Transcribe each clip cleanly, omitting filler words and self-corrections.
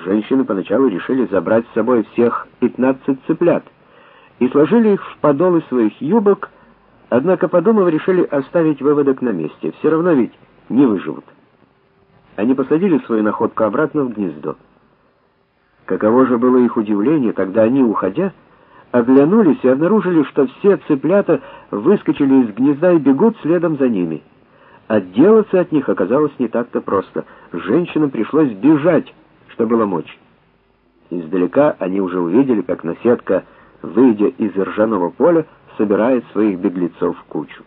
Женщины поначалу решили забрать с собой всех 15 цыплят и сложили их в подолы своих юбок, однако, подумав, решили оставить выводок на месте. Все равно ведь не выживут. Они посадили свою находку обратно в гнездо. Каково же было их удивление, когда они, уходя, оглянулись и обнаружили, что все цыплята выскочили из гнезда и бегут следом за ними. Отделаться от них оказалось не так-то просто. Женщинам пришлось бежать, что было мочь. Издалека они уже увидели, как наседка, выйдя из ржаного поля, собирает своих беглецов в кучу.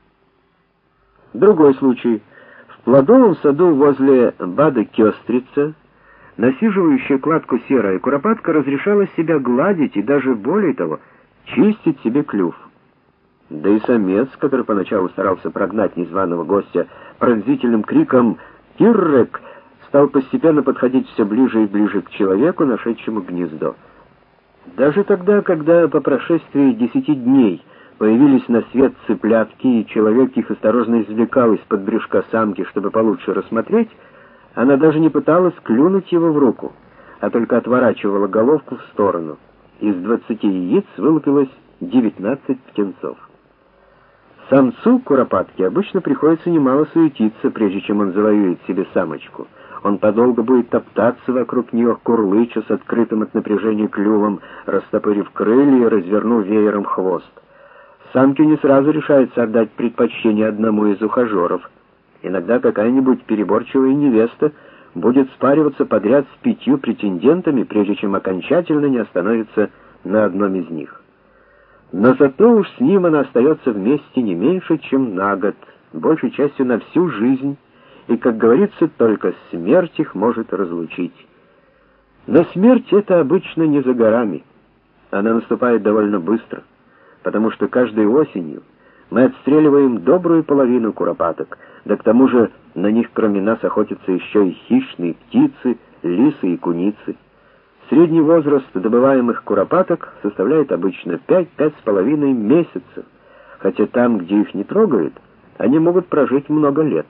Другой случай. В плодовом саду возле Бада Кёстрица, насиживающая кладку серая куропатка разрешала себя гладить и даже, более того, чистить себе клюв. Да и самец, который поначалу старался прогнать незваного гостя пронзительным криком «Киррек!», стал постепенно подходить все ближе и ближе к человеку, нашедшему гнездо. Даже тогда, когда по прошествии 10 дней появились на свет цыплятки, и человек их осторожно извлекал из-под брюшка самки, чтобы получше рассмотреть, она даже не пыталась клюнуть его в руку, а только отворачивала головку в сторону. Из 20 яиц вылупилось 19 птенцов. Самцу куропатки обычно приходится немало суетиться, прежде чем он завоюет себе самочку. Он подолго будет топтаться вокруг нее, курлыча с открытым от напряжения клювом, растопырив крылья и развернув веером хвост. Самке не сразу решается отдать предпочтение одному из ухажеров. Иногда какая-нибудь переборчивая невеста будет спариваться подряд с 5 претендентами, прежде чем окончательно не остановится на одном из них. Но зато уж с ним она остается вместе не меньше, чем на год, большей частью на всю жизнь, и, как говорится, только смерть их может разлучить. Но смерть это обычно не за горами. Она наступает довольно быстро, потому что каждой осенью мы отстреливаем добрую половину куропаток, да к тому же на них кроме нас охотятся еще и хищные птицы, лисы и куницы. Средний возраст добываемых куропаток составляет обычно 5-5,5 месяцев, хотя там, где их не трогают, они могут прожить много лет.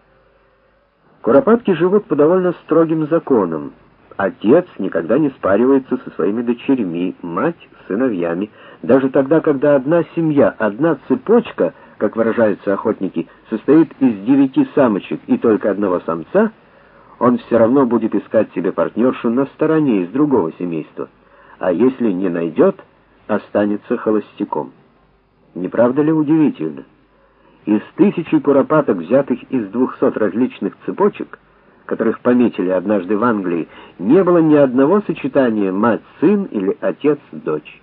Куропатки живут по довольно строгим законам. Отец никогда не спаривается со своими дочерьми, мать с сыновьями. Даже тогда, когда одна семья, одна цепочка, как выражаются охотники, состоит из 9 самочек и только одного самца, он все равно будет искать себе партнершу на стороне из другого семейства, а если не найдет, останется холостяком. Не правда ли удивительно? Из 1000 куропаток, взятых из 200 различных цепочек, которых пометили однажды в Англии, не было ни одного сочетания мать-сын или отец-дочь.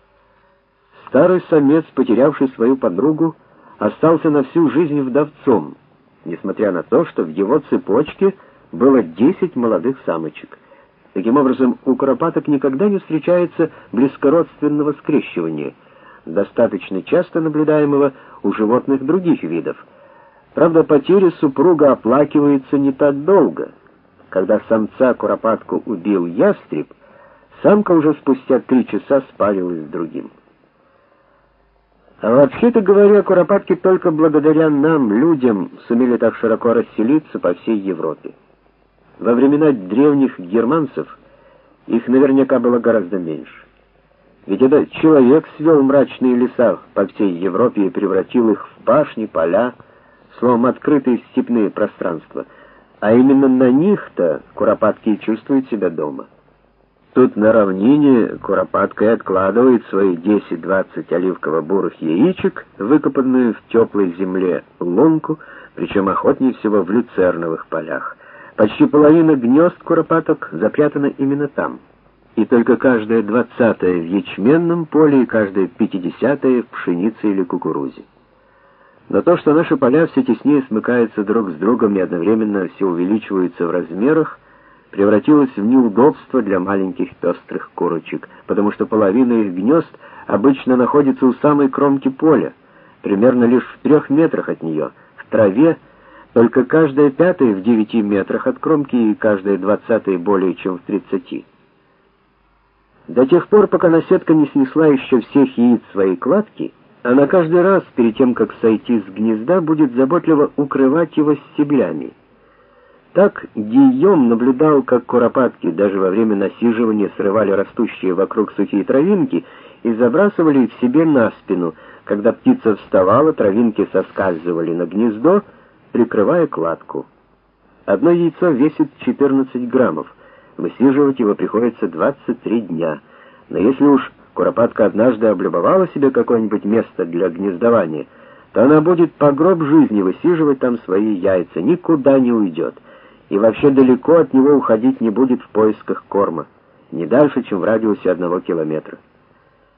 Старый самец, потерявший свою подругу, остался на всю жизнь вдовцом, несмотря на то, что в его цепочке было 10 молодых самочек. Таким образом, у куропаток никогда не встречается близкородственного скрещивания, достаточно часто наблюдаемого у животных других видов. Правда, потеря супруга оплакивается не так долго. Когда самца куропатку убил ястреб, самка уже спустя 3 часа спарилась с другим. А вообще-то говоря, куропатки только благодаря нам, людям, сумели так широко расселиться по всей Европе. Во времена древних германцев их наверняка было гораздо меньше. Ведь это человек свел мрачные леса по всей Европе и превратил их в пашни, поля, словом, открытые степные пространства. А именно на них-то куропатки и чувствуют себя дома. Тут на равнине куропатка и откладывает свои 10-20 оливково-бурых яичек, выкопанную в теплой земле лунку, причем охотнее всего в люцерновых полях. Почти половина гнезд куропаток запрятана именно там. И только каждая 20-я в ячменном поле и каждая 50-я в пшенице или кукурузе. Но то, что наши поля все теснее смыкаются друг с другом и одновременно все увеличиваются в размерах, превратилось в неудобство для маленьких пестрых курочек, потому что половина их гнезд обычно находится у самой кромки поля, примерно лишь в 3 метрах от нее, в траве, только каждая 5-я в 9 метрах от кромки и каждая 20-я более чем в 30. До тех пор, пока наседка не снесла еще всех яиц своей кладки, она каждый раз, перед тем, как сойти с гнезда, будет заботливо укрывать его стеблями. Так Гийом наблюдал, как куропатки даже во время насиживания срывали растущие вокруг сухие травинки и забрасывали их себе на спину. Когда птица вставала, травинки соскальзывали на гнездо, прикрывая кладку. Одно яйцо весит 14 граммов. Высиживать его приходится 23 дня. Но если уж куропатка однажды облюбовала себе какое-нибудь место для гнездования, то она будет по гроб жизни высиживать там свои яйца, никуда не уйдет. И вообще далеко от него уходить не будет в поисках корма, не дальше, чем в радиусе 1 километра.